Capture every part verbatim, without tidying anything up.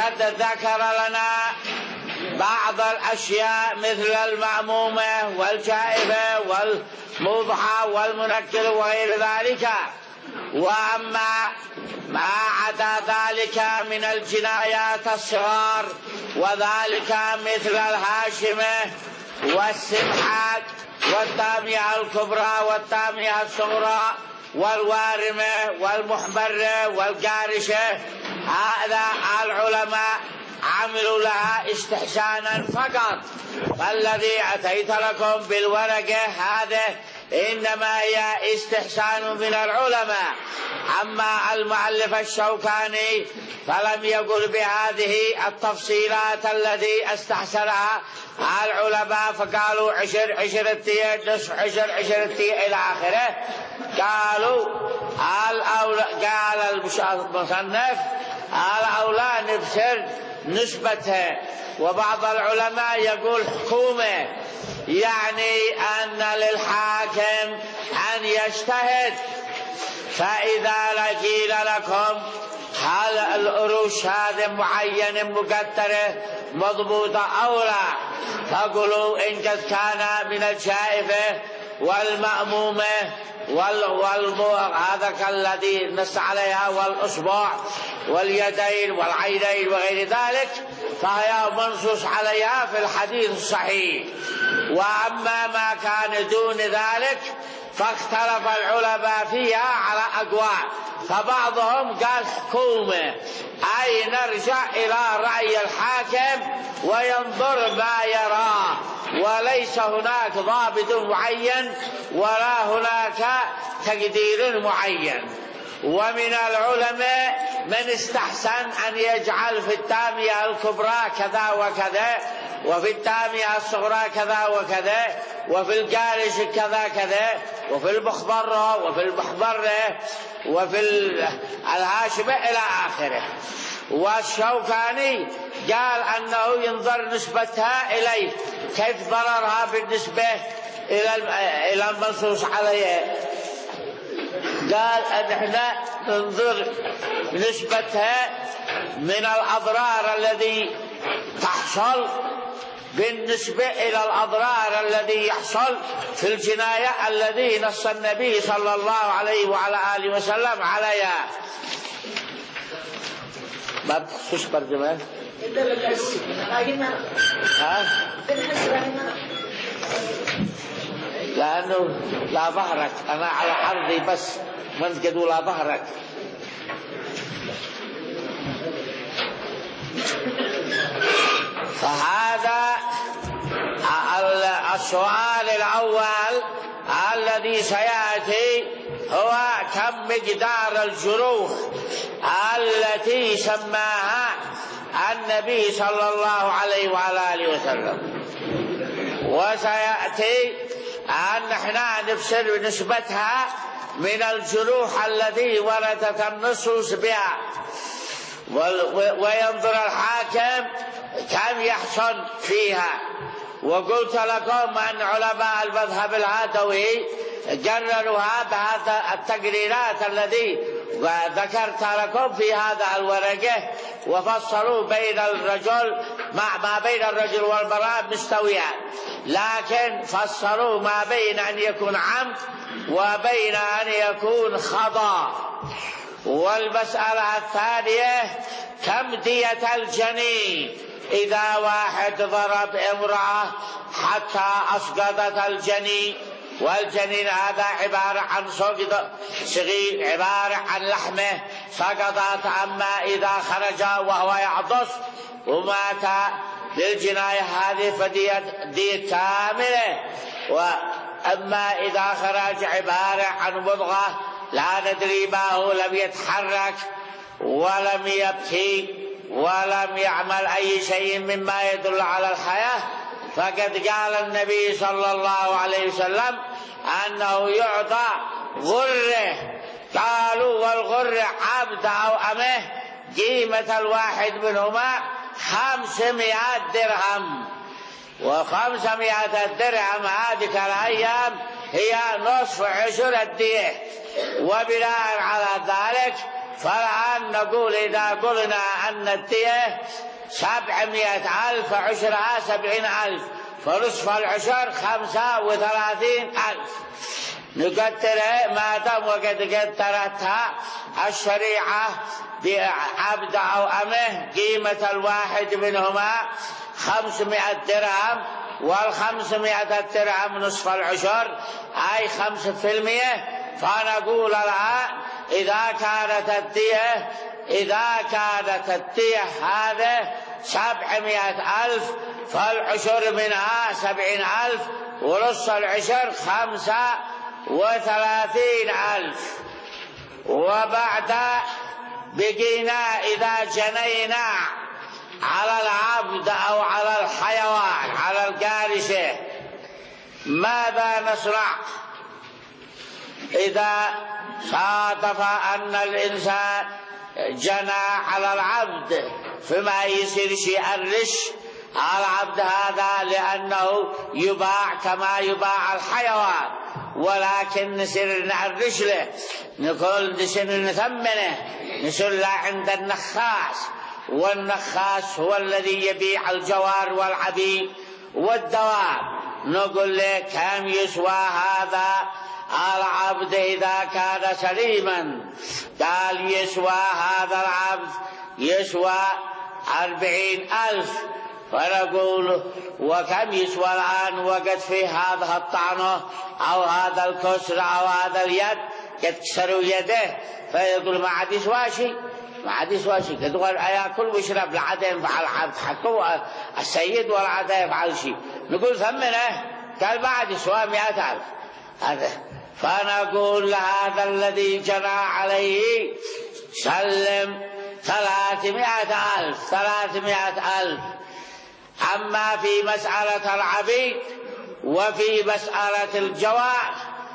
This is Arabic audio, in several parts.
وقد ذكر لنا بعض الأشياء مثل المأمومة والجائفة والموضحة والمنكر وغير ذلك. وأما ما عدا ذلك من الجنايات الصغار وذلك مثل الهاشمة والسمحات والتامية الكبرى والتامية الصغرى والوارمة والمحبرة والقارشة، هذا العلماء عملوا لها استحسانا فقط. فالذي أتيت لكم بالورقة هذا إنما هي استحسان من العلماء. أما المؤلف الشوكاني فلم يقل بهذه التفصيلات التي استحسنها العلماء، فقالوا عشر عشر التيه نصف عشر عشر التيه إلى آخره. قالوا قال المصنف الأولى نبصر نسبتها. وبعض العلماء يقول حكومة، يعني أن للحاكم أن يجتهد. فإذا قيل لكم هل الأروش هذه معينة مقدرة مضبوطة أو لا، فقولوا إن قد كان من الجائفة والمأمومة وهذا الذي نص عليها والأصبع واليدين والعينين وغير ذلك فهي منصوص عليها في الحديث الصحيح. وأما ما كان دون ذلك فاختلف العلماء فيها على أقوال. فبعضهم قال حكومة، أي نرجع إلى رأي الحاكم وينظر ما يراه، وليس هناك ضابط معين ولا هناك تقدير معين. ومن العلماء من استحسن أن يجعل في التامية الكبرى كذا وكذا، وفي التامية الصغرى كذا وكذا، وفي القارش كذا كذا، وفي المخبرة وفي المحبرة وفي الهاشمة إلى آخره. والشوكاني قال أنه ينظر نسبتها إليه، كيف ضررها بالنسبة إلى المنصوص عليه. قال أن احنا ننظر نسبتها من الأضرار الذي تحصل بالنسبة إلى الأضرار الذي يحصل في الجناية الذي نص النبي صلى الله عليه وعلى آله وسلم عليها. ما بتحسوش برجمان؟ ها؟ لأنه لا ظهرك، أنا على عرضي بس من قدوا لا ظهرك. فهذا السؤال الأول الذي سيأتي هو كم مقدار الجروح التي سماها النبي صلى الله عليه وعلى آله وسلم. وسيأتي أن احنا نفسر نسبتها من الجروح التي وردت النصوص بها، وينظر الحاكم كم يحصل فيها. وقلت لكم أن علماء المذهب العدوي قرروها بهذا التقريرات الذي ذكرت لكم في هذا الورقة، وفصلوا بين الرجل مع ما بين الرجل والمرأة مستويان، لكن فصلوا ما بين أن يكون عمد وبين أن يكون خطأ. والمسألة الثانية كم دية الجنين إذا واحد ضرب امرأة حتى أسقطت الجنين، والجنين هذا عبارة عن سقط صغير عبارة عن لحمه سقطت. أما إذا خرج وهو يعطس ومات للجناية هذه فدية دية كاملة. وأما إذا خرج عبارة عن مضغة لا ندري ما هو، لم يتحرك ولم يبكي ولم يعمل أي شيء مما يدل على الحياة، فقد قال النبي صلى الله عليه وسلم أنه يعطى غرة. قالوا والغرة عبد أو أمه قيمة الواحد منهما خمسمائة درهم، وخمسمائة درهم هذه الأيام هي نصف عشر الدية. وبناء على ذلك فالآن نقول إذا قلنا أن الدية سبعمائة ألف عشرها سبعين ألف، فنصف العشر خمسة وثلاثين ألف نقدرها ما دام وقد قدرتها الشريعة بعبد أو أمه قيمة الواحد منهما خمسمائة درهم، والخمسمائة درهم نصف العشر أي خمسة في المئة. فنقول الآن إذا كانت الدية إذا كانت الدية هذا سبعمائة ألف فالعشر منها سبعين ألف، ونص العشر خمسة وثلاثين ألف. وبعد بقينا إذا جنينا على العبد أو على الحيوان على القارشة ماذا نصنع؟ إذا صادف أن الإنسان جنى على العبد فما يصير شيء الرش على العبد هذا لأنه يباع كما يباع الحيوان، ولكن نصير نعرش له، نقول نصير نثمنه، نصير له عند النخاس، والنخاس هو الذي يبيع الجوار والعبيد والدواب. نقول له كم يسوى هذا العبد إذا كان سليما؟ قال يسوى هذا العبد يسوى أربعين ألف. فنقول وكم يسوى الآن وقد فيه هذا الطعنة أو هذا الكسر أو هذا اليد قد كسروا يده، فيقول ما عاد يسوى شيء، ما عاد يسوى شيء، قد قال أياكل ويشرب لا عاد ينفع العبد حقه السيد ولا عاد يفعل شيء. نقول ثمنه، قال ما عاد يسوى مئة ألف هذا. فنقول هذا الذي جنى عليه سلم ثلاثمائة ألف ثلاثمائة ألف. أما في مسألة العبيد وفي مسألة الجوار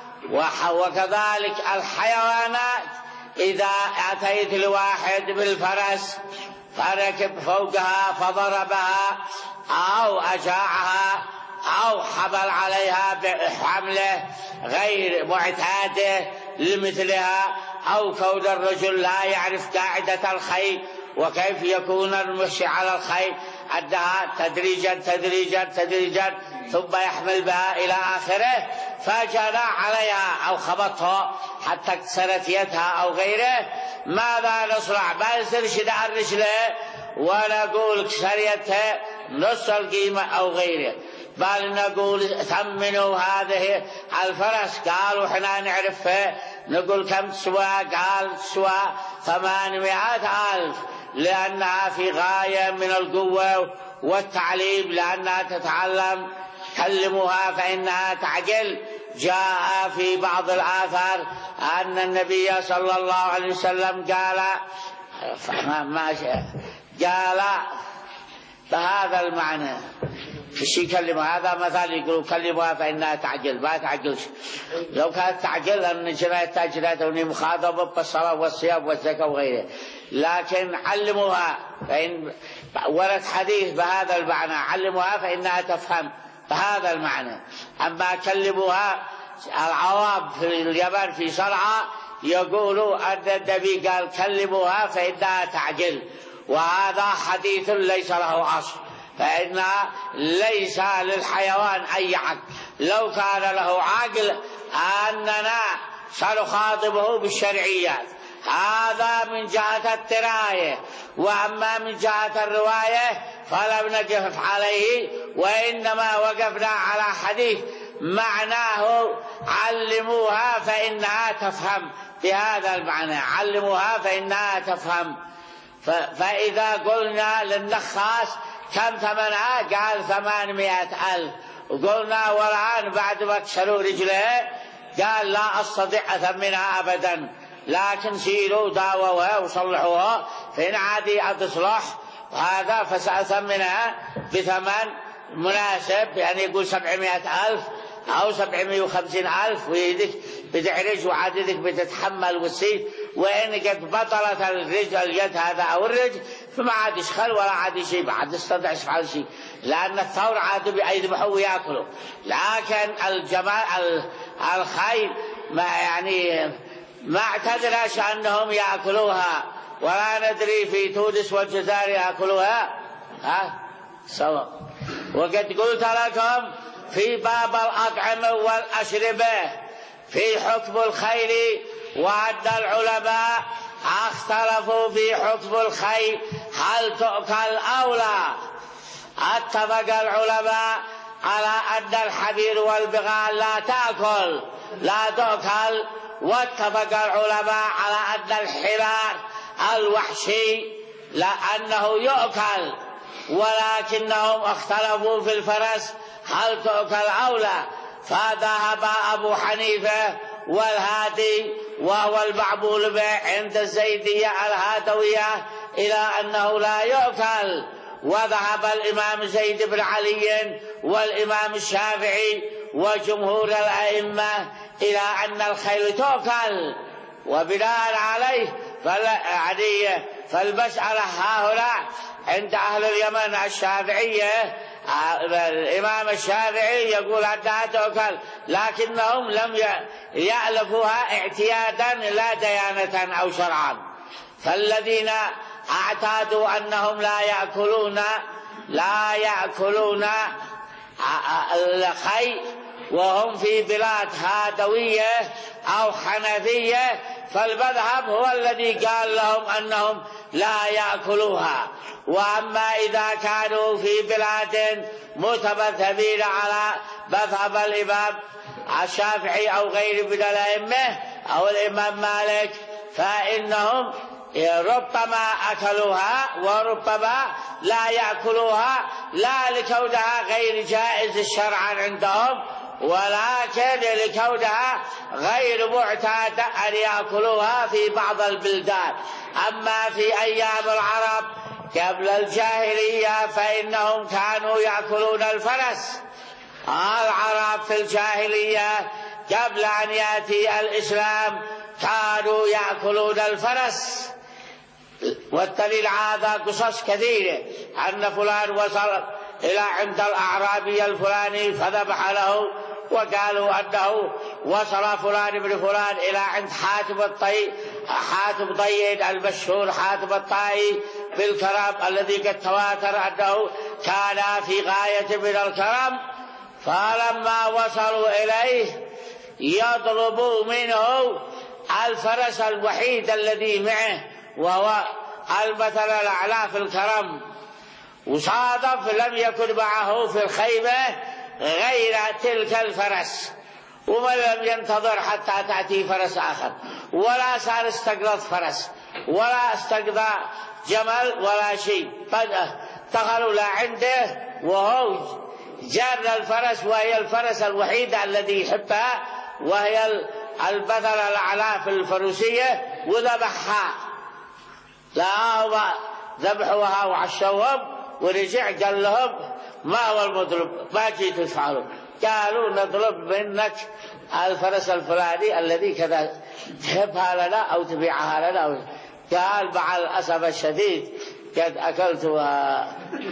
وكذلك الحيوانات، إذا أتيت لواحد بالفرس فركب فوقها فضربها أو أجاعها أو حمل عليها بحمله غير معتادة لمثلها، أو كون الرجل لا يعرف قاعدة الخيل وكيف يكون المشي على الخيل أدها تدريجا تدريجا تدريجا ثم يحمل بها إلى آخره، فجنى عليها أو خبطها حتى كسرت يدها أو غيره، ماذا نصنع؟ ما يصيرش نعرش له ونقول كسر يدها نص القيمة أو غيره، بل نقول ثمنوا هذه الفرس. قالوا احنا نعرفها، نقول كم تسوى؟ قال تسوى ثمانمائة ألف، لأنها في غاية من القوة والتعليم، لأنها تتعلم. كلموها فإنها تعجل. جاء في بعض الآثار أن النبي صلى الله عليه وسلم قال ما قال بهذا المعنى ايش يكلموا؟ هذا مثال يقولوا كلموها فإنها تعجل، ما تعجلش. لو كانت تعجل أن جناية تاجرات وني مخاطبة بالصلاة والصيام والزكاة وغيره، لكن علموها فإن ورد حديث بهذا المعنى، علموها فإنها تفهم بهذا المعنى. أما كلموها العوام في اليمن في صنعاء يقولوا أن النبي قال كلموها فإنها تعجل، وهذا حديث ليس له أصل، فإن ليس للحيوان أي عقل. لو كان له عقل أننا سنخاطبه بالشرعيات، هذا من جهة الدراية. وأما من جهة الرواية فلم نقف عليه، وإنما وقفنا على حديث معناه علموها فإنها تفهم، بهذا المعنى علموها فإنها تفهم. فإذا قلنا للنخاس كم ثمنها؟ قال ثمانمائة ألف. وقلنا والآن بعد ما كسروا رجله قال لا أستطيع أثمنها أبدا، لكن سيروا داووها وصلحوها، فإن عادي أتصلح هذا فسأثمنها بثمن مناسب، يعني يقول سبعمائة ألف أو سبعمائة وخمسين ألف، ويدك بتعرج وعددك بتتحمل وتسير. وإن قد بطلت الرجل اليد هذا أو الرجل فما عاد يشخل ولا عاد شيء، ما عاد يستطيع يفعل شيء، لأن الثور عاد بيذبحوا ويأكلوا. لكن الجمال الخيل ما يعني ما اعتدناش أنهم يأكلوها، ولا ندري في تونس والجزائر يأكلوها، ها سواء. وقد قلت لكم في باب الأطعمة والأشربة في حكم الخيل، وعد العلماء اختلفوا في حكم الخيل هل تؤكل أو لا. اتفق العلماء على أن الحمير والبغال لا تأكل لا تؤكل، واتفق العلماء على أن الحمار الوحشي لأنه يؤكل، ولكنهم اختلفوا في الفرس هل تؤكل أو لا. فذهب أبو حنيفة والهادي وهو المعمول به عند الزيدية الهادوية إلى أنه لا يؤكل، وذهب الإمام زيد بن علي والإمام الشافعي وجمهور الأئمة إلى أن الخيل تؤكل. وبناء عليه فالمسألة هؤلاء عند أهل اليمن الشافعية الإمام الشافعي يقول أنها تؤكل، لكنهم لم يألفوها اعتيادا لا ديانة أو شرعا. فالذين اعتادوا أنهم لا يأكلون لا يأكلون الخيل وهم في بلاد هادوية أو حنفية، فالمذهب هو الذي قال لهم أنهم لا يأكلوها. وأما إذا كانوا في بلاد متمذهبين على مذهب الإمام الشافعي أو غيره من الأئمة أو الإمام مالك، فإنهم ربما أكلوها وربما لا يأكلوها، لا لكونها غير جائز شرعا عندهم، ولكن لكونها غير معتادة أن يأكلوها في بعض البلدان. أما في أيام العرب قبل الجاهلية فإنهم كانوا يأكلون الفرس. العرب في الجاهلية قبل أن يأتي الإسلام كانوا يأكلون الفرس، والدليل هذا قصص كثيرة أن فلان وصل إلى عند الأعرابي الفلاني فذبح له، وقالوا أنه وصل فلان بن فلان إلى عند حاتم الطي حاتم ضيد المشهور حاتم الطائي بالكرم الذي قد تواتر أنه كان في غاية من الكرم. فلما وصلوا إليه يطلبوا منه الفرس الوحيد الذي معه وهو المثل الأعلى في الكرم، وصادف لم يكن معه في الخيمة غير تلك الفرس، وما لم ينتظر حتى تأتي فرس آخر، ولا صار استقلط فرس ولا استقضى جمل ولا شيء. فجأة دخلوا لعنده وهو جار الفرس، وهي الفرس الوحيدة الذي يحبها، وهي البذل الأعلى في الفروسية، وذبحها. لا ذبحوها وعشوهم، ورجع قال لهم ما هو المطلوب، ما جيت تفعلوا؟ قالوا نطلب منك الفرس الفلاني الذي كذا، تهبها لنا أو تبيعها لنا. قال مع الأسف الشديد قد أكلتها.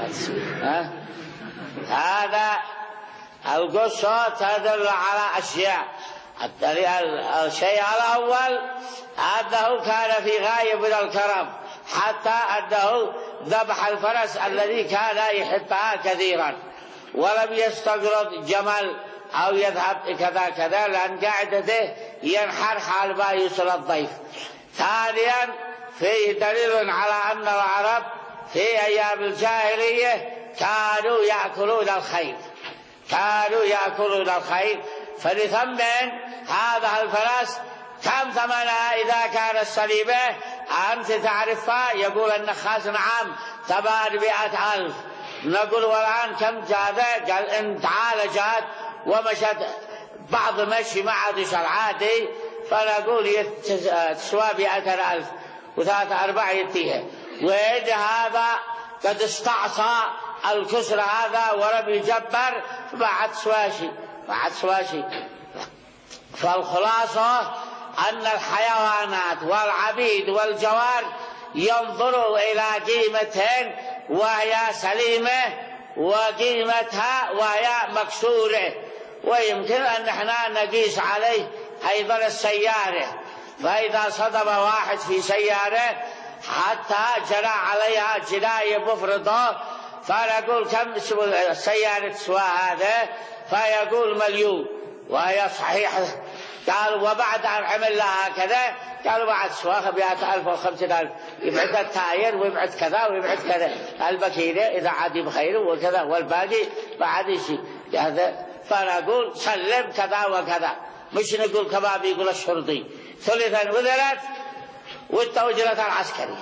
هذا القصة تدل على أشياء. الشيء الأول أنه كان في غاية من الكرم، حتى أنه ذبح الفرس الذي كان يحبها كثيرا، ولم يستقرض جمل أو يذهب كذا كذا، لأن قاعدته ينحر حال ما يوصل الضيف. ثانيا فيه دليل على أن العرب في أيام الجاهلية كانوا يأكلون الخيل كانوا يأكلون الخيل فلثمن هذا الفرس كم ثمنها إذا كانت سليمة؟ أنت تعرفها؟ يقول النخاس نعم ثمانمائة ألف. نقول والآن كم جاءت؟ قال إن تعالجت ومشت بعض مشي ما عادش العادي، فنقول تسوى مائة ألف وثلاثة أربعة يتيها. وإن هذا قد استعصى الكسر هذا ولم يجبر فما عاد سوى شيء ما عاد سوى شيء. فالخلاصة أن الحيوانات والعبيد والجوار ينظروا إلى قيمتهن وهي سليمة وقيمتها وهي مكسورة. ويمكن أن احنا نقيس عليه أيضا السيارة. فإذا صدم واحد في سيارة حتى جرى عليها جناية مفرطة، فنقول كم السيارة تسوى هذا؟ فيقول مليون، وهي صحيحة. قال وبعد أن عمل لها كذا قالوا بعد سواها مئة ألف وخمسين ألف، يبعد التاير ويبعد كذا ويبعد كذا، البكيرة إذا عادي بخير وكذا، والباقي بعد شيء هذا. فنقول سلم كذا وكذا، مش نقول كما بيقول الشرطي ثلثا وثلاث والتوجيرة العسكرية.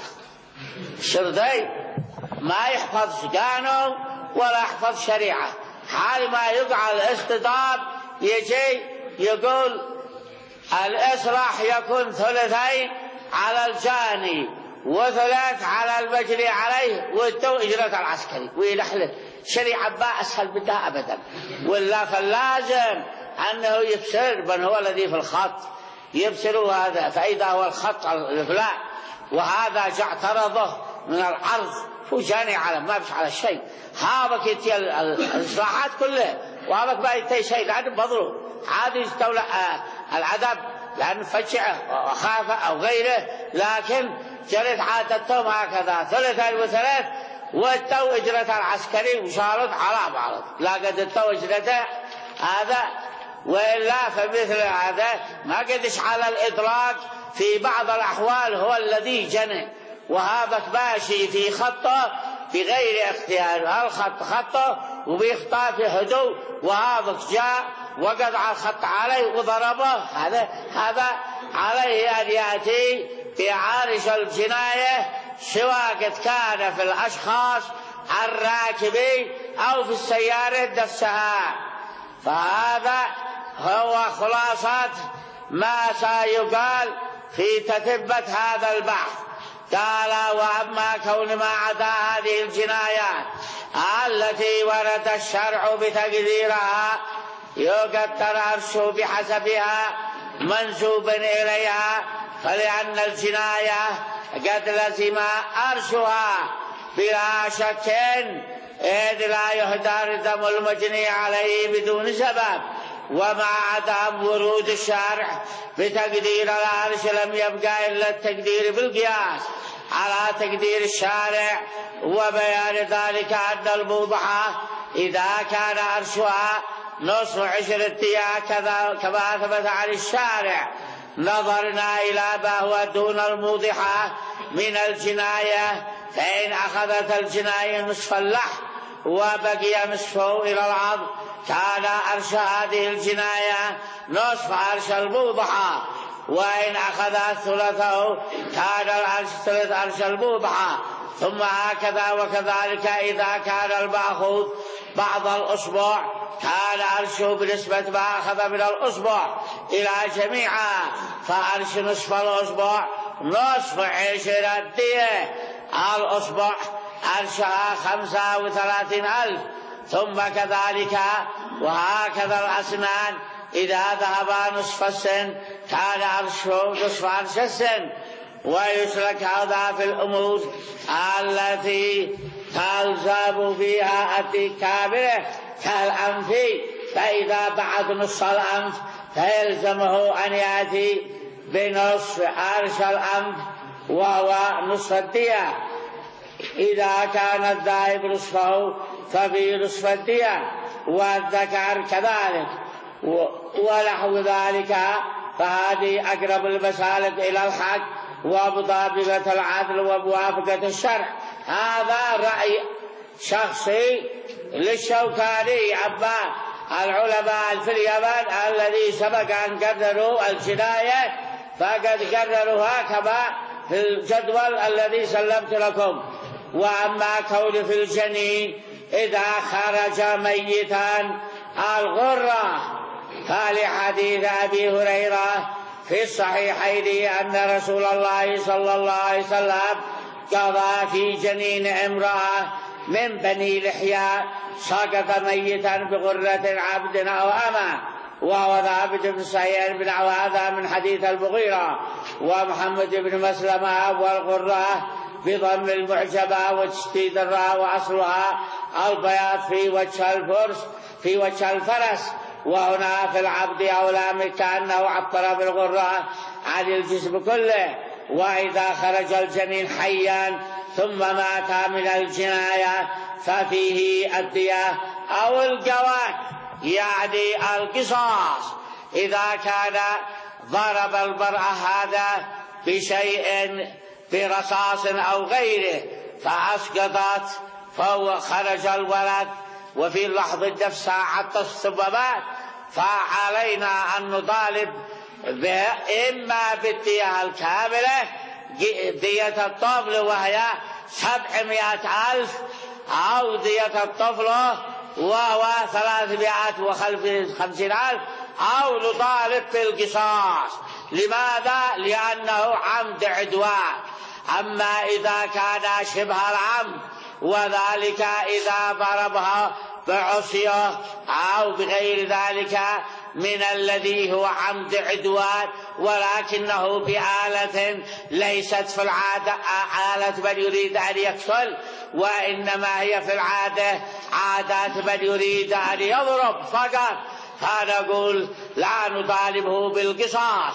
الشرطي ما يحفظ قانون ولا يحفظ شريعة، حال ما يقع الاصطدام يجي يقول الإصلاح يكون ثلثين على الجاني وثلاث على المجري عليه والتو إجرة العسكري، ويلحلف. شريعة ما أسهل منها أبدا، ولا فلازم أنه يبصر من هو الذي في الخط، يبصروا هذا، فإذا هو الخط الإفلاء وهذا جاء اعترضه من العرض وجاني على ما بش على شيء، هابك يتي الإصلاحات كلها وهابك ما يتي شيء لأنه بضره عادي يستولى العذاب لأنه فجعه وخافه أو غيره، لكن جرت عادتهم هكذا ثلثين وثلاث والتو إجرة العسكري وشارط على بعض، لا قد التو إجرته هذا، وإلا فمثل هذا ما قدش على الإطلاق في بعض الأحوال هو الذي جنى، وهذا ماشي في خطه بغير اختيار، الخط خطه وبيخطأ في هدوء، وهذا جاء وقد على الخط عليه وضربه، هذا هذا عليه أن يأتي بعارش الجناية سواء قد كان في الأشخاص الراكبين أو في السيارة نفسها. فهذا هو خلاصة ما سيقال في تتبة هذا البحث. قال وأما كون ما عدا هذه الجنايات التي ورد الشرع بتقديرها يقدر عرشه بحسبها منسوبا إليها، فلأن الجناية قد لزم عرشها بلا شك، إذ لا يهدر دم المجني عليه بدون سبب، ومع عدم ورود الشارع بتقدير العرش لم يبقى إلا التقدير بالقياس على تقدير الشارع، وبيان ذلك أن الموضحة إذا كان عرشها نصف عشر الدية كذا كما ثبت عن الشارع نظرنا إلى ما هو دون الموضحة من الجناية، فإن أخذت الجناية نصف اللحم وبقي نصفه إلى العظم كان عرش هذه الجناية نصف عرش الموضحة، وإن أخذت ثلثه كان العرش ثلث عرش الموضحة، ثم هكذا وكذلك إذا كان المأخوذ بعض الأصبع كان عرشه بنسبة ما أخذ من الأصبع إلى جميعها، فعرش نصف الأصبع نصف عشر الدية، الأصبع عرشها خمسة وثلاثين ألف، ثم كذلك وهكذا الأسنان إذا ذهب نصف السن كان عرشه نصف عرش السن. ويسلك هذا في الأمور التي تلزم فيها الكاملة كالأنف، فإذا بعد نصف الأنف فيلزمه أن يأتي بنصف عرش الأنف وهو نصف الدية، إذا كان الذاهب نصفه ففي نصف الدية، والذكر كذلك ونحو ذلك. فهذه أقرب المسالك إلى الحق ومطابقة العدل وموافقة الشرع. هذا رأي شخصي للشوكاني عما العلماء في اليمن الذي سبق أن قرروا الجناية، فقد قرروها كما في الجدول الذي سلمت لكم. وأما كون في الجنين إذا خرج ميتا الغرة، فلحديث أبي هريرة في الصحيحين أن رسول الله صلى الله عليه وسلم قضى في جنين امرأة من بني لحياء سقط ميتا بغرة عبد أو أمة، وهو ثابت بن سعيد بن هذا من حديث المغيرة ومحمد بن مسلمة. والغرة بضم المعجبة وتشديد الراء، وأصلها البياض في وجه الفرس في وجه الفرس، وهنا في العبد أولى كأنه عبر بالغرة عن الجسم كله. وإذا خرج الجنين حيا ثم مات من الجناية ففيه الدية أو الجواد، يعني القصاص. إذا كان ضرب المرأة هذا بشيء برصاص أو غيره فأسقطت فهو خرج الولد وفي لحظة نفسها حتى السببات، فعلينا أن نطالب إما بالدية الكاملة دية الطفل وهي سبعمائة ألف، أو دية الطفل وهو ثلاثمائة وخمسين ألف، أو نطالب بالقصاص. لماذا؟ لأنه عمد عدوان. أما إذا كان شبه العمد وذلك إذا ضربها بعصيه أو بغير ذلك من الذي هو عمد عدوان ولكنه بآلة ليست في العادة آلة من يريد أن يقتل، وإنما هي في العادة عادات من يريد أن يضرب فقط، فنقول لا نطالبه بالقصاص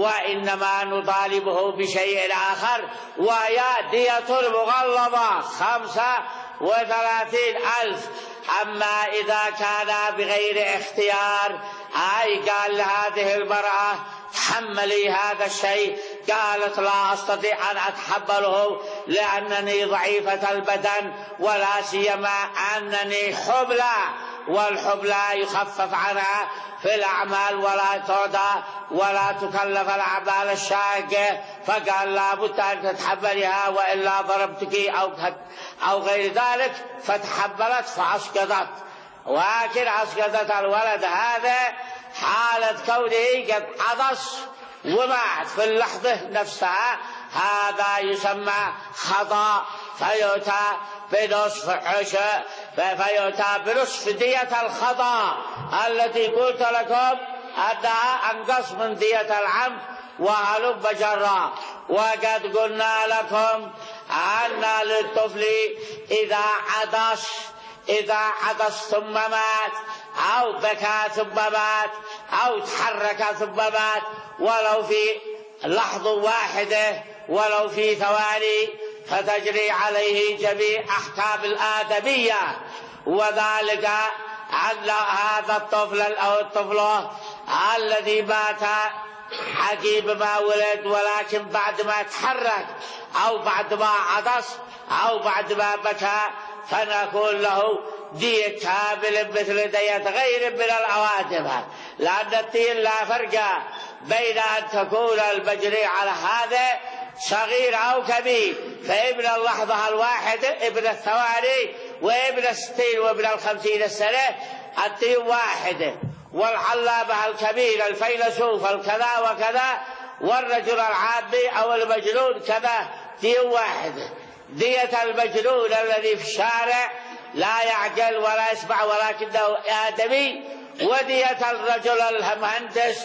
وإنما نطالبه بشيء آخر، وهي دية مغلظة خمسة وثلاثين ألف. أما إذا كان بغير اختيار، أي قال لهذه المرأة تحملي هذا الشيء، قالت لا أستطيع أن أتحمله لأنني ضعيفة البدن ولا سيما أنني حبلى، والحبلى يخفف عنها في الأعمال ولا تعدى ولا تكلف الأعمال الشاقة، فقال لا بد أن تتحملها وإلا ضربتك أو أو غير ذلك، فتحملت فأسقطت. ولكن أسقطت الولد هذا حالة كونه قد عطس ومات في اللحظة نفسها، هذا يسمى خطأ، فيؤتى بنصف عشر فيؤتى بنصف دية الخطأ التي قلت لكم أنها أنقص من دية العمد وهلم جرا. وقد قلنا لكم أن للطفل إذا عطس إذا عطس ثم مات أو بكى ثم مات أو تحرك ثم مات ولو في لحظة واحدة ولو في ثواني فتجري عليه جميع أحكام الآدمية، وذلك أن هذا الطفل أو الطفلة الذي مات عقيب ما ولد ولكن بعد ما تحرك أو بعد ما عطس أو بعد ما بكى فنقول له دية كاملة مثل دية غير من الأوادم، لأن الدين لا فرق بين أن تكون المجري على هذا صغير أو كبير، فابن اللحظة الواحدة ابن الثواني وابن الستين وابن الخمسين السنة الدين واحدة، والعلامة الكبير الفيلسوف الكذا وكذا والرجل العامي أو المجنون كذا دين واحدة. دية المجنون الذي في الشارع لا يعقل ولا يسمع ولكنه آدمي، ودية الرجل المهندس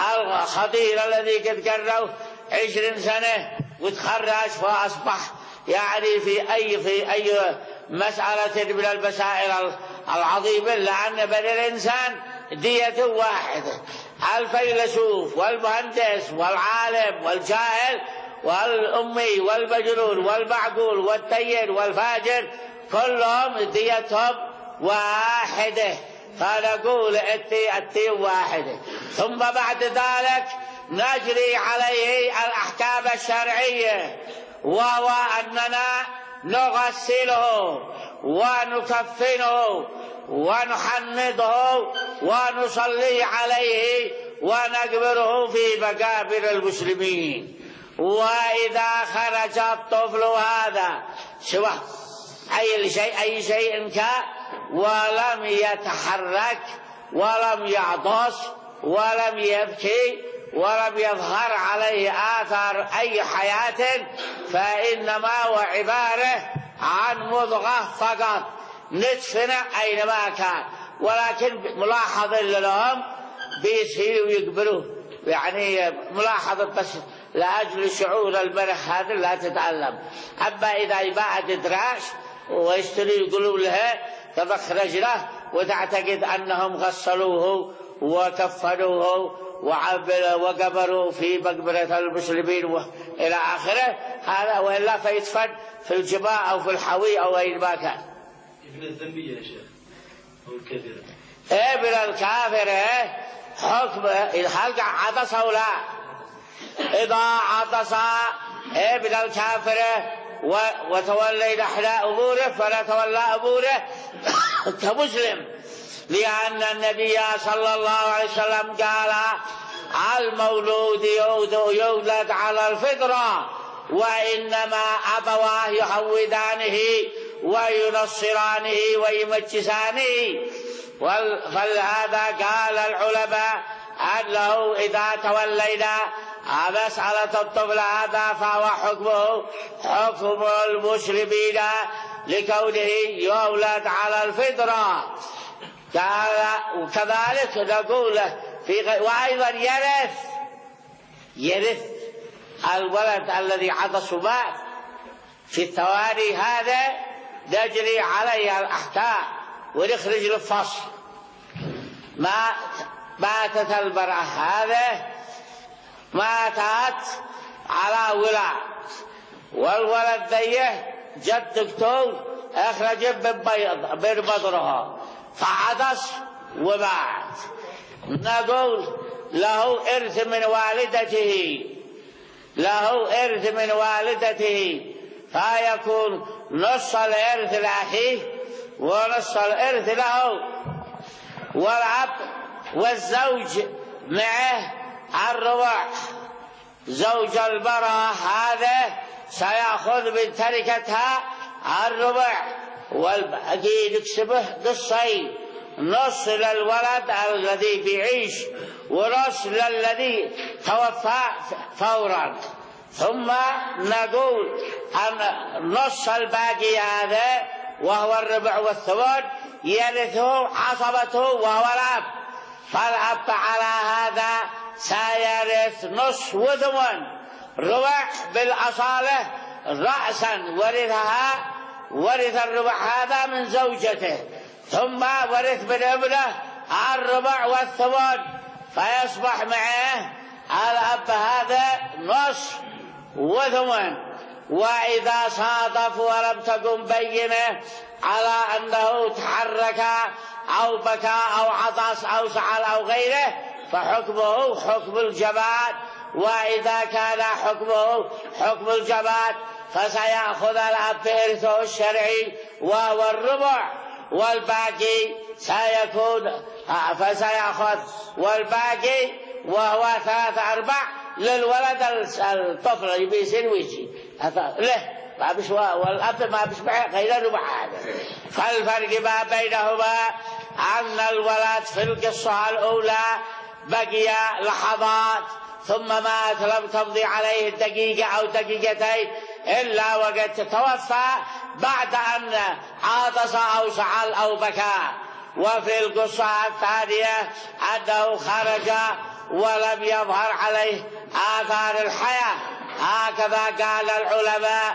الخطير الذي قد قرأه عشرين سنة وتخرج فأصبح يعني في أي في أي مسألة من المسائل العظيمة، لأن بني الإنسان دية واحدة. الفيلسوف والمهندس والعالم والجاهل والأمي والمجنون والمعقول والدين والفاجر كلهم ديتهم واحدة، فنقول الدية الدية واحدة. ثم بعد ذلك نجري عليه الأحكام الشرعية، وهو أننا نغسله ونكفنه ونحنطه ونصلي عليه ونقبره في مقابر المسلمين. وإذا خرج الطفل هذا سواء أي شيء أي شيء كان ولم يتحرك ولم يعطس ولم يبكي ولم يظهر عليه آثار أي حياة، فإنما هو عبارة عن مضغة فقط ندفن أينما كان. ولكن ملاحظة لهم بيسهلوا ويقبلوا، يعني ملاحظة بس لأجل شعور المرح هذا لا تتعلم. أما إذا بعد إدراج ويشتري يقولوا لها تبخرج له وتعتقد أنهم غسلوه وكفنوه وقبروا في مقبرة المسلمين إلى آخره. هذا وإلا فيدفن في الجباء أو في الحوي أو أي ما كان. ابن الذنبية يا شيخ أو الكافر. ابن الكافر حكم هل عطس أو لا؟ إذا عطس ابن الكافر وتولينا احنا اموره فلا تولى اموره كمسلم، لان النبي صلى الله عليه وسلم قال المولود يولد على الفطره وانما ابواه يهودانه وينصرانه ويمجسانه. فلهذا قال العلماء انه اذا تولينا مسألة الطفل هذا فهو حكمه حكم المسلمين لكونه يولد على الفطرة. وكذلك نقول في وأيضا يرث يرث الولد الذي عطس مات في الثواني هذا نجري عليه الأحكام ونخرج للفصل. مات ماتت المرأة هذا ماتت على ولد والولد ذيه جد دكتور اخرج من بطنها فعطس ومات، نقول له ارث من والدته له ارث من والدته فيكون نص الارث لاخيه ونص الارث له. والاب والزوج معه الربع، زوج المرأة هذا سيأخذ من تركتها الربع والباقي نقسمه نصين، نص للولد الذي بيعيش ونص للذي توفى فورا. ثم نقول أن نص الباقي هذا وهو الربع والثمن يرثه عصبته وهو الأب، فالأب على هذا سيرث نص وثمن ربع بالأصالة رأسا ورثها ورث الربع هذا من زوجته، ثم ورث من ابنه الربع والثمن فيصبح معه الأب هذا نص وثمن. وإذا صادف ولم تكن بينه على أنه تحرك أو بكى أو عطس أو سعل أو غيره فحكمه حكم الجماد. وإذا كان حكمه حكم الجماد فسيأخذ الأب إرثه الشرعي وهو الربع والباقي سيكون فسيأخذ والباقي وهو ثلاث أرباع للولد الطفل اللي بيصير ويجي له ما بش والأب ما بش معه غير الربع هذا. فالفرق ما بينهما أن الولد في القصة الأولى بقي لحظات ثم مات لم تمضي عليه دقيقة أو دقيقتين إلا وقد توفى بعد أن عطس أو سعل أو بكى. وفي القصة الثانية أنه خرج ولم يظهر عليه آثار الحياة. هكذا قال العلماء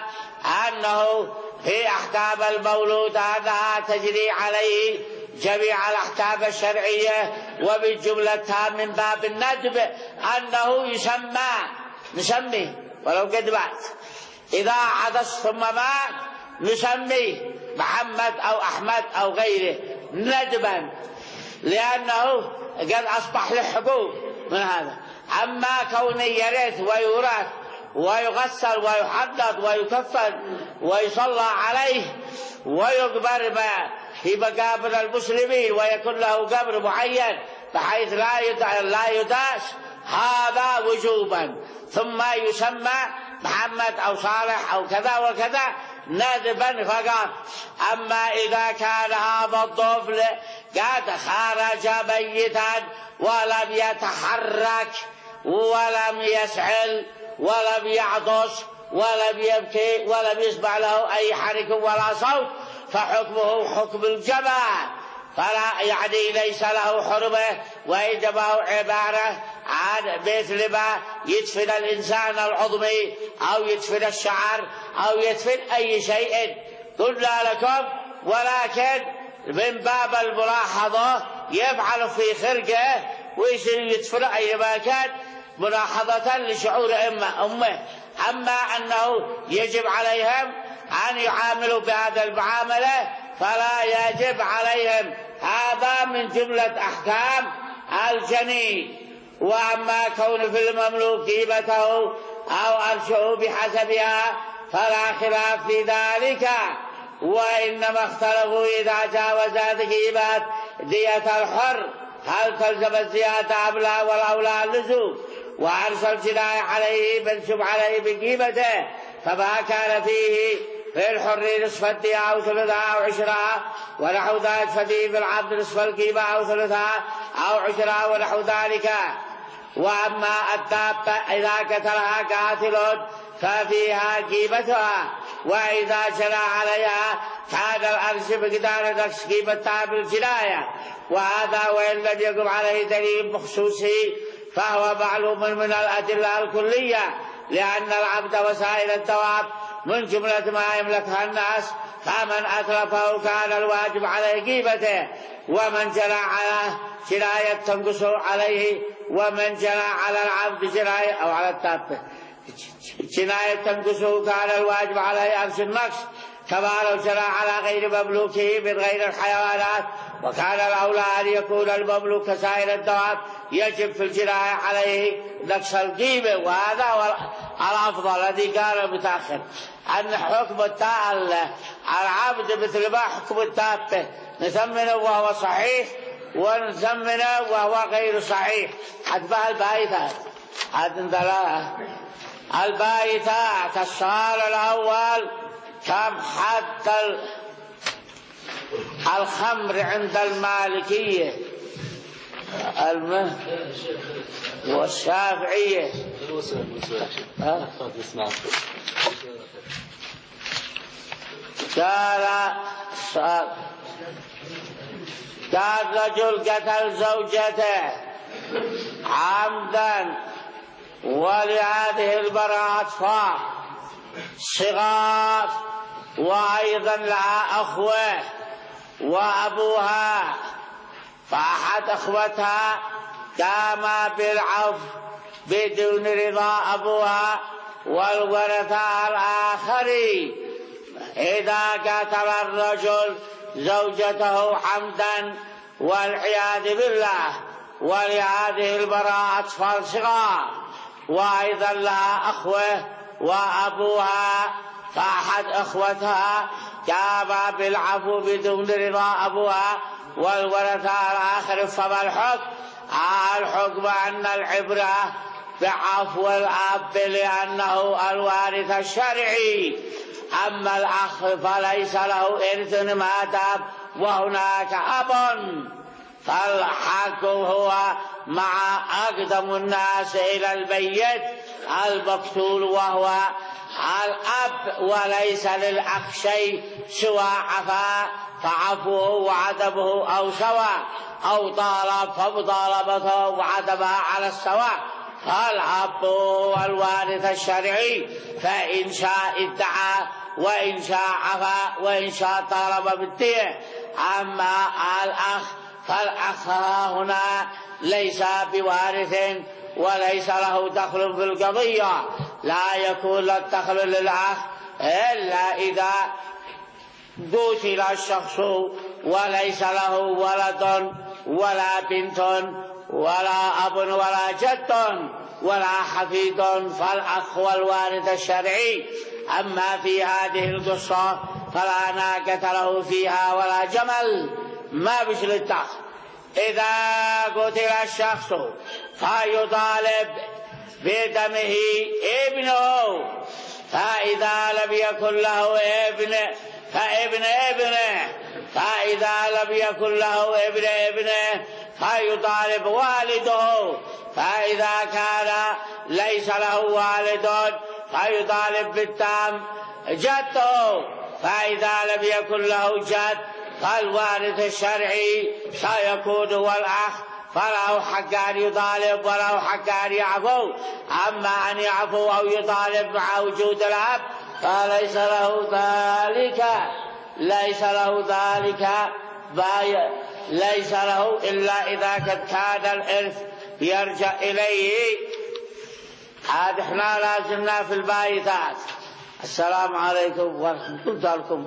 أنه في أحكام المولود أنها تجري عليه جميع الأحكام الشرعية، ومن جملتها من باب الندب أنه يسمى نسميه ولو قد مات إذا عطس ثم مات نسميه محمد أو أحمد أو غيره ندبا، لأنه قد أصبح له حقوق من هذا. أما كونه يرث ويورث ويغسل ويحدد ويكفن ويصلى عليه ويقبر في مقابر المسلمين ويكون له قبر معين بحيث لا لا يداس هذا وجوبا، ثم يسمى محمد أو صالح أو كذا وكذا ندبا فقط. أما إذا كان هذا الطفل قد خرج ميتا ولم يتحرك ولم يسعل ولم يعطس ولم يبكي ولم يسمع له أي حرك ولا صوت فحكمه حكم الجماد، فلا يعني ليس له حرمة، وإنما هو عبارة عن مثل ما يدفن الإنسان العظمي أو يدفن الشعر أو يدفن أي شيء قلنا لكم. ولكن من باب الملاحظة يفعل في خرقه ويصير يتفرع أي مكان ملاحظة لشعور أمه أمه أما أنه يجب عليهم أن يعاملوا بهذا المعاملة فلا يجب عليهم. هذا من جملة أحكام الجني. وأما كون في المملوك هبته أو أرشه بحسبها فلا خلاف في ذلك، وإنما اختلفوا إذا جاوزت هبات دية الحر هل تلزم الزيادة أم لا، والأولى اللزوم. وأرسل الجناية عليه منسوب عليه بقيمته، فما كان فيه في الحر نصف الدية أو ثلثها أو عشرها ونحو ذلك ففيه في العبد نصف القيمة أو ثلثها أو عشرها ونحو ذلك. وأما الدابة إذا قتلها قاتل ففيها قيمتها، وإذا جنى عليها كان الأرش بقدار نقص قيمتها بالجناية. وهذا وإن لم يقم عليه دليل بخصوصه فهو معلوم من الأدلة الكلية، لأن العبد وسائر الدواب من جملة ما يملكها الناس، فمن أتلفه كان الواجب عليه قيمته، ومن جنى على جناية تنقص عليه، ومن جنى على العبد جناية أو على الدابة جناية تنقصه كان الواجب عليه أرش النقص، كما لو جنى على غير مملوكه من غير الحيوانات. وكان الأولى أن يكون المملوك كسائر الدواب يجب في الجناية عليه نقص القيمة. وهذا هو الأفضل الذي قال متأخر أن حكم العبد مثل ما حكم الدابة نثمنه وهو صحيح ونثمنه وهو غير صحيح. حتى البايثات عندنا البايثات السؤال الأول كم حد الخمر عند المالكية والشافعية؟ قال قال رجل قتل زوجته عمدا ولهذه البراءة أطفال صغار، وأيضا لها أخوة وأبوها، فأحد أخوتها قام بالعفو بدون رضا أبوها والورثة الآخرين. إذا قتل الرجل زوجته عمدا والعياذ بالله ولهذه البراءة أطفال صغار وأيضا لها أخوة وأبوها، فأحد أخوتها قام بالعفو بدون رضا أبوها والورثة الآخر، فما الحكم؟ الحكم أن العبرة بعفو الأب لأنه الوارث الشرعي، أما الأخ فليس له إرث ما دام وهناك أب، فالحق هو مع أقدم الناس إلى البيت المقتول وهو الأب، وليس للأخ شيء سوى عفا فعفوه وعدمه أو سواء، أو طالب فمطالبته وعدمها على السواء، فالأب هو الوارث الشرعي، فإن شاء ادعى وإن شاء عفا وإن شاء طالب بالدية. أما الأخ فالأخ هنا ليس بوارث وليس له دخل في القضية، لا يكون الدخل للأخ إلا إذا قتل الشخص وليس له ولد ولا بنت ولا أب ولا جد ولا حفيد، فالأخ والوارث الشرعي. أما في هذه القصة فلا ناقة له فيها ولا جمل، ما بشل الدخل. إذا قتل الشخص فيطالب بدمه ابنه، فإذا لم يكن له ابن فابن ابنه، فإذا لم يكن له ابن ابنه فيطالب والده، فإذا كان ليس له والد فيطالب بالتام جده، فإذا لم يكن له جد فالوارث الشرعي سيكون هو الأخ، فله حق أن يطالب وله حق أن يعفو. أما أن يعفو أو يطالب مع وجود الأب فليس له ذلك ليس له ذلك ليس له إلا إذا قد كان الإرث يرجع إليه. عاد احنا لازلنا في البايتات. السلام عليكم ورحمة الله. لكم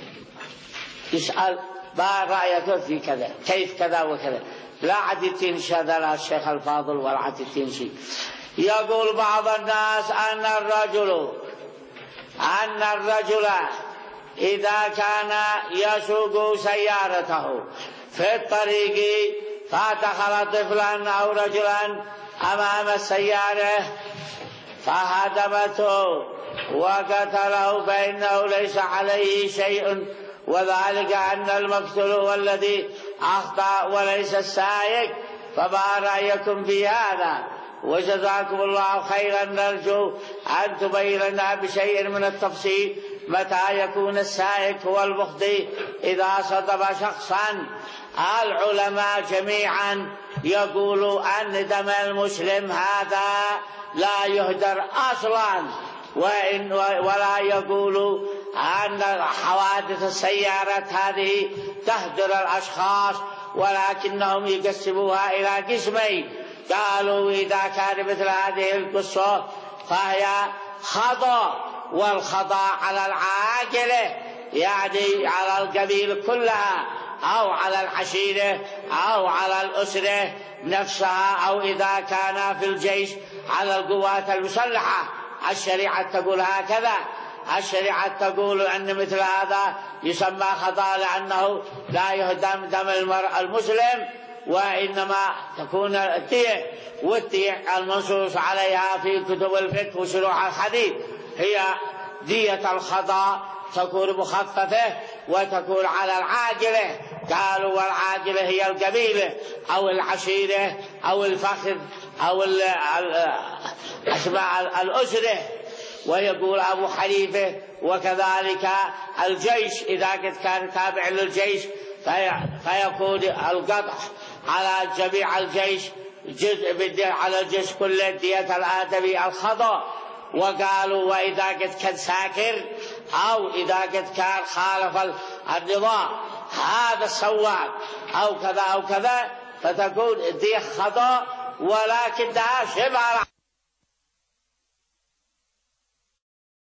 يسأل ما رأيك في كذا، كيف كذا وكذا، لا عاد تنشى ذا الشيخ الفاضل ولا عاد تنشي. يقول بعض الناس أن الرجل أن الرجل إذا كان يسوق سيارته في الطريق فدخل طفلا أو رجلا أمام السيارة فهدمته وقتله فإنه ليس عليه شيء، وذلك أن المقتول هو الذي أخطأ وليس السائق. فما رأيكم في هذا؟ وجزاكم الله خيرا. نرجو أن تبين لنا بشيء من التفصيل متى يكون السائق هو المخطئ إذا صدم شخصا. العلماء جميعا يقولوا أن دم المسلم هذا لا يهدر أصلا، وإن ولا يقولوا أن حوادث السيارات هذه تهدر الأشخاص، ولكنهم يقسموها إلى قسمين. قالوا إذا كان مثل هذه القصة فهي خطأ، والخطأ على العاقلة يعني على القبيلة كلها أو على العشيرة أو على الأسرة نفسها، أو إذا كان في الجيش على القوات المسلحة. الشريعة تقول هكذا. الشريعة تقول أن مثل هذا يسمى خطأ لأنه لا يهدم دم المرء المسلم، وإنما تكون الدية، والدية المنصوص عليها في كتب الفقه وشروح الحديث هي دية الخطأ، تكون مخففة وتكون على العاجلة. قالوا والعاجلة هي القبيلة أو العشيرة أو الفخذ أو أسماء الأسرة. ويقول أبو حنيفة وكذلك الجيش إذا كان تابع للجيش فيكون القطع على جميع الجيش، جزء بالدية على الجيش كله دية الآدمي الخطأ. وقالوا وإذا قد كان ساكر أو إذا قد كان خالف النظام هذا الصواب أو كذا أو كذا فتكون دية خطأ، ولكنها شبه